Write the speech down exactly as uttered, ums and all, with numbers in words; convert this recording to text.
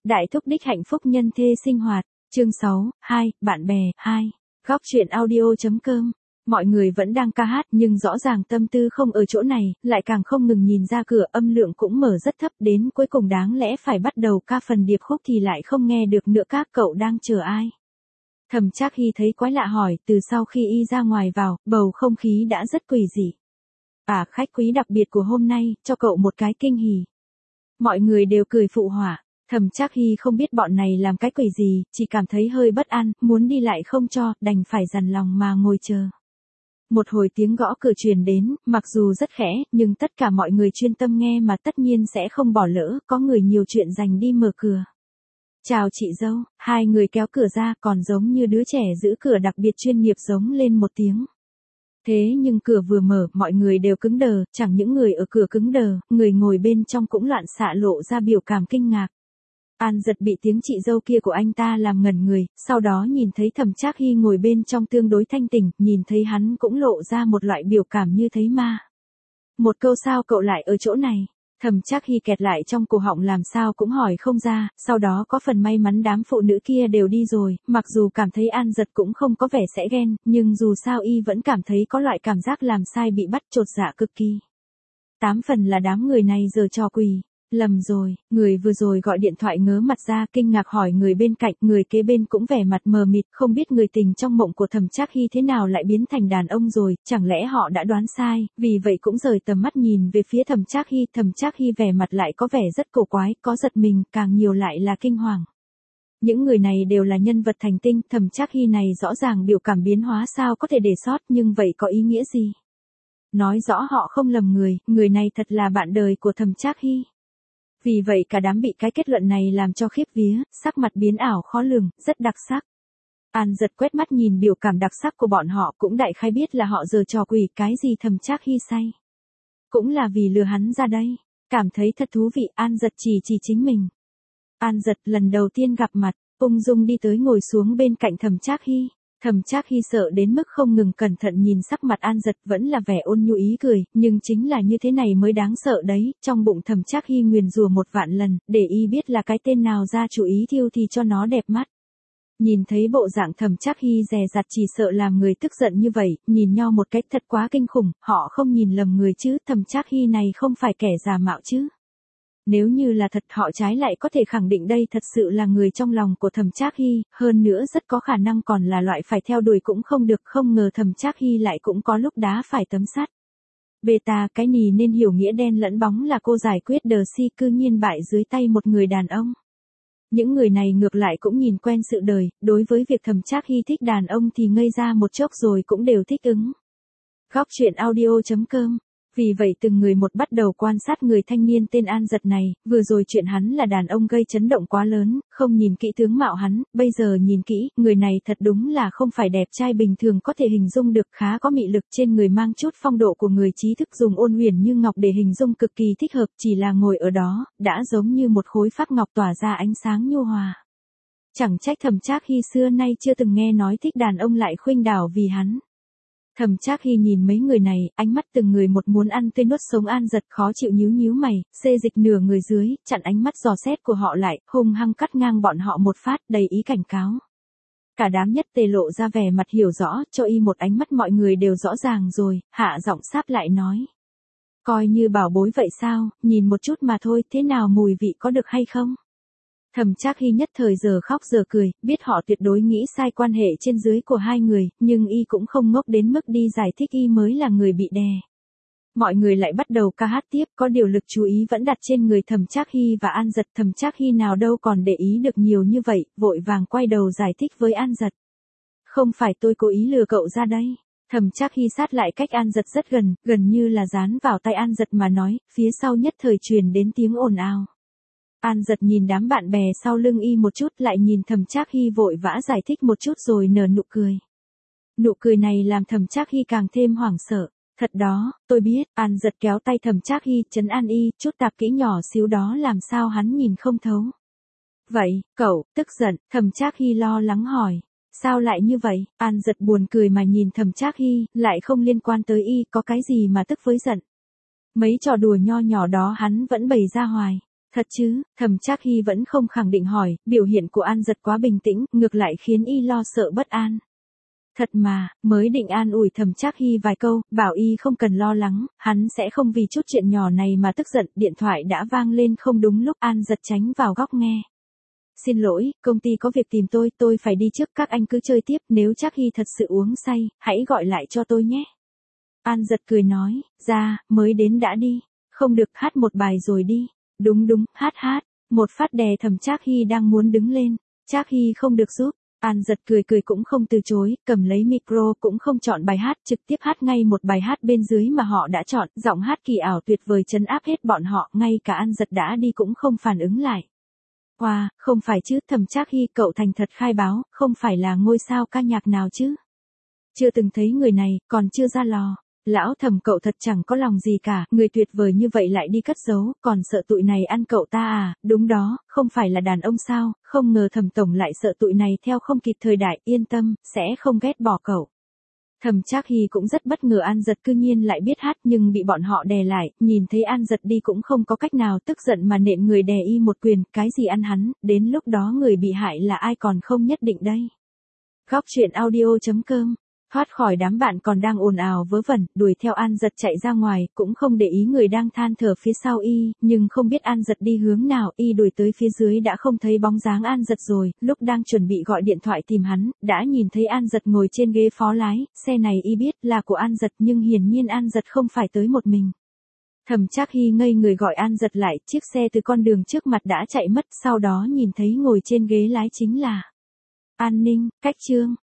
Đại thúc đích hạnh phúc nhân thê sinh hoạt, chương sáu, hai, bạn bè, hai, góc truyện audio.com. Mọi người vẫn đang ca hát nhưng rõ ràng tâm tư không ở chỗ này, lại càng không ngừng nhìn ra cửa, âm lượng cũng mở rất thấp, đến cuối cùng đáng lẽ phải bắt đầu ca phần điệp khúc thì lại không nghe được nữa. Các cậu đang chờ ai? Thẩm Trác Hy thấy quái lạ hỏi. Từ sau khi y ra ngoài vào, bầu không khí đã rất quỷ dị. À, khách quý đặc biệt của hôm nay, cho cậu một cái kinh hỉ. Mọi người đều cười phụ họa. Thẩm Trác Hy không biết bọn này làm cái quỷ gì, chỉ cảm thấy hơi bất an, muốn đi lại không cho, đành phải dằn lòng mà ngồi chờ. Một hồi tiếng gõ cửa truyền đến, mặc dù rất khẽ, nhưng tất cả mọi người chuyên tâm nghe mà tất nhiên sẽ không bỏ lỡ, có người nhiều chuyện dành đi mở cửa. Chào chị dâu, hai người kéo cửa ra, còn giống như đứa trẻ giữ cửa đặc biệt chuyên nghiệp giống lên một tiếng. Thế nhưng cửa vừa mở, mọi người đều cứng đờ, chẳng những người ở cửa cứng đờ, người ngồi bên trong cũng loạn xạ lộ ra biểu cảm kinh ngạc. An Giật bị tiếng chị dâu kia của anh ta làm ngẩn người, sau đó nhìn thấy Thẩm Trác Hy ngồi bên trong tương đối thanh tỉnh, nhìn thấy hắn cũng lộ ra một loại biểu cảm như thấy ma. Một câu sao cậu lại ở chỗ này? Thẩm Trác Hy kẹt lại trong cổ họng làm sao cũng hỏi không ra, sau đó có phần may mắn đám phụ nữ kia đều đi rồi, mặc dù cảm thấy An Giật cũng không có vẻ sẽ ghen, nhưng dù sao y vẫn cảm thấy có loại cảm giác làm sai bị bắt chột dạ cực kỳ. Tám phần là đám người này giờ trò quỷ. Lầm rồi, người vừa rồi gọi điện thoại ngớ mặt ra kinh ngạc hỏi người bên cạnh, người kế bên cũng vẻ mặt mờ mịt, không biết người tình trong mộng của Thẩm Trác Hy thế nào lại biến thành đàn ông rồi, chẳng lẽ họ đã đoán sai, vì vậy cũng rời tầm mắt nhìn về phía Thẩm Trác Hy. Thẩm Trác Hy vẻ mặt lại có vẻ rất cổ quái, có giật mình, càng nhiều lại là kinh hoàng. Những người này đều là nhân vật thành tinh, Thẩm Trác Hy này rõ ràng biểu cảm biến hóa sao có thể để sót, nhưng vậy có ý nghĩa gì? Nói rõ họ không lầm người, người này thật là bạn đời của Thẩm Trác Hy. Vì vậy cả đám bị cái kết luận này làm cho khiếp vía, sắc mặt biến ảo khó lường, rất đặc sắc. An Giật quét mắt nhìn biểu cảm đặc sắc của bọn họ cũng đại khái biết là họ giờ trò quỷ cái gì Thẩm Trác Hy say. Cũng là vì lừa hắn ra đây. Cảm thấy thật thú vị, An Giật chỉ chỉ chính mình. An Giật lần đầu tiên gặp mặt, ung dung đi tới ngồi xuống bên cạnh Thẩm Trác Hy. Thẩm Trác Hy sợ đến mức không ngừng cẩn thận nhìn sắc mặt An Giật, vẫn là vẻ ôn nhu ý cười, nhưng chính là như thế này mới đáng sợ đấy, trong bụng Thẩm Trác Hy nguyền rủa một vạn lần, để y biết là cái tên nào ra chủ ý thiêu thì cho nó đẹp mắt. Nhìn thấy bộ dạng Thẩm Trác Hy dè dặt chỉ sợ làm người tức giận như vậy, nhìn nhau một cách thật quá kinh khủng, họ không nhìn lầm người chứ, Thẩm Trác Hy này không phải kẻ giả mạo chứ. Nếu như là thật họ trái lại có thể khẳng định đây thật sự là người trong lòng của Thẩm Trác Hy, hơn nữa rất có khả năng còn là loại phải theo đuổi cũng không được, không ngờ Thẩm Trác Hy lại cũng có lúc đá phải tấm sắt. Beta cái nì nên hiểu nghĩa đen lẫn bóng là cô giải quyết đờ si cư nhiên bại dưới tay một người đàn ông. Những người này ngược lại cũng nhìn quen sự đời, đối với việc Thẩm Trác Hy thích đàn ông thì ngây ra một chốc rồi cũng đều thích ứng. Góc truyện audio.com. Vì vậy từng người một bắt đầu quan sát người thanh niên tên An Giật này, vừa rồi chuyện hắn là đàn ông gây chấn động quá lớn, không nhìn kỹ tướng mạo hắn, bây giờ nhìn kỹ, người này thật đúng là không phải đẹp trai bình thường có thể hình dung được, khá có mị lực, trên người mang chút phong độ của người trí thức, dùng ôn huyền như ngọc để hình dung cực kỳ thích hợp, chỉ là ngồi ở đó, đã giống như một khối pháp ngọc tỏa ra ánh sáng nhu hòa. Chẳng trách Thẩm Trác Hy xưa nay chưa từng nghe nói thích đàn ông lại khuynh đảo vì hắn. Thẩm Trác Hy nhìn mấy người này, ánh mắt từng người một muốn ăn tươi nuốt sống. An Giật khó chịu nhíu nhíu mày, xê dịch nửa người dưới, chặn ánh mắt dò xét của họ lại, hung hăng cắt ngang bọn họ một phát, đầy ý cảnh cáo. Cả đám nhất tề lộ ra vẻ mặt hiểu rõ, cho y một ánh mắt mọi người đều rõ ràng rồi, hạ giọng sáp lại nói. Coi như bảo bối vậy sao, nhìn một chút mà thôi, thế nào mùi vị có được hay không? Thẩm Trác Hy nhất thời giờ khóc giờ cười, biết họ tuyệt đối nghĩ sai quan hệ trên dưới của hai người, nhưng y cũng không ngốc đến mức đi giải thích y mới là người bị đè. Mọi người lại bắt đầu ca hát tiếp, có điều lực chú ý vẫn đặt trên người Thẩm Trác Hy và An Giật. Thẩm Trác Hy nào đâu còn để ý được nhiều như vậy, vội vàng quay đầu giải thích với An Giật. Không phải tôi cố ý lừa cậu ra đây. Thẩm Trác Hy sát lại cách An Giật rất gần, gần như là dán vào tai An Giật mà nói, phía sau nhất thời truyền đến tiếng ồn ào. An Giật nhìn đám bạn bè sau lưng y một chút, lại nhìn Thẩm Trác Hy vội vã giải thích một chút rồi nở nụ cười. Nụ cười này làm Thẩm Trác Hy càng thêm hoảng sợ. Thật đó, tôi biết. An Giật kéo tay Thẩm Trác Hy, trấn an y, chút tạp kỹ nhỏ xíu đó làm sao hắn nhìn không thấu. Vậy, cậu, tức giận, Thẩm Trác Hy lo lắng hỏi. Sao lại như vậy? An Giật buồn cười mà nhìn Thẩm Trác Hy, lại không liên quan tới y, có cái gì mà tức với giận. Mấy trò đùa nho nhỏ đó hắn vẫn bày ra hoài. Thật chứ, Thẩm Trác Hy vẫn không khẳng định hỏi, biểu hiện của An Dật quá bình tĩnh, ngược lại khiến y lo sợ bất an. Thật mà, mới định an ủi Thẩm Trác Hy vài câu, bảo y không cần lo lắng, hắn sẽ không vì chút chuyện nhỏ này mà tức giận, điện thoại đã vang lên không đúng lúc. An Dật tránh vào góc nghe. Xin lỗi, công ty có việc tìm tôi, tôi phải đi trước, các anh cứ chơi tiếp, nếu Trác Hy thật sự uống say, hãy gọi lại cho tôi nhé. An Dật cười nói, ra, mới đến đã đi, không được hát một bài rồi đi. Đúng đúng, hát hát, một phát đè Thẩm Trác Hy đang muốn đứng lên. Trác Hy không được giúp. An Dật cười cười cũng không từ chối, cầm lấy micro cũng không chọn bài hát, trực tiếp hát ngay một bài hát bên dưới mà họ đã chọn, giọng hát kỳ ảo tuyệt vời trấn áp hết bọn họ, ngay cả An Dật đã đi cũng không phản ứng lại. Wow, không phải chứ, Thẩm Trác Hy, cậu thành thật khai báo, không phải là ngôi sao ca nhạc nào chứ? Chưa từng thấy người này, còn chưa ra lò. Lão Thẩm, cậu thật chẳng có lòng gì cả, người tuyệt vời như vậy lại đi cất giấu, còn sợ tụi này ăn cậu ta à? Đúng đó, không phải là đàn ông sao, không ngờ Thẩm tổng lại sợ tụi này theo không kịp thời đại, yên tâm, sẽ không ghét bỏ cậu. Thẩm Trác Hy cũng rất bất ngờ An Dật cư nhiên lại biết hát, nhưng bị bọn họ đè lại, nhìn thấy An Dật đi cũng không có cách nào, tức giận mà nện người đè y một quyền, cái gì ăn hắn, đến lúc đó người bị hại là ai còn không nhất định đây. Góc truyện audio chấm com. Thoát khỏi đám bạn còn đang ồn ào vớ vẩn, đuổi theo An Dật chạy ra ngoài, cũng không để ý người đang than thở phía sau y, nhưng không biết An Dật đi hướng nào, y đuổi tới phía dưới đã không thấy bóng dáng An Dật rồi, lúc đang chuẩn bị gọi điện thoại tìm hắn, đã nhìn thấy An Dật ngồi trên ghế phó lái, xe này y biết là của An Dật nhưng hiển nhiên An Dật không phải tới một mình. Thẩm Trác Hy ngây người gọi An Dật lại, chiếc xe từ con đường trước mặt đã chạy mất, sau đó nhìn thấy ngồi trên ghế lái chính là An Ninh. Cách chương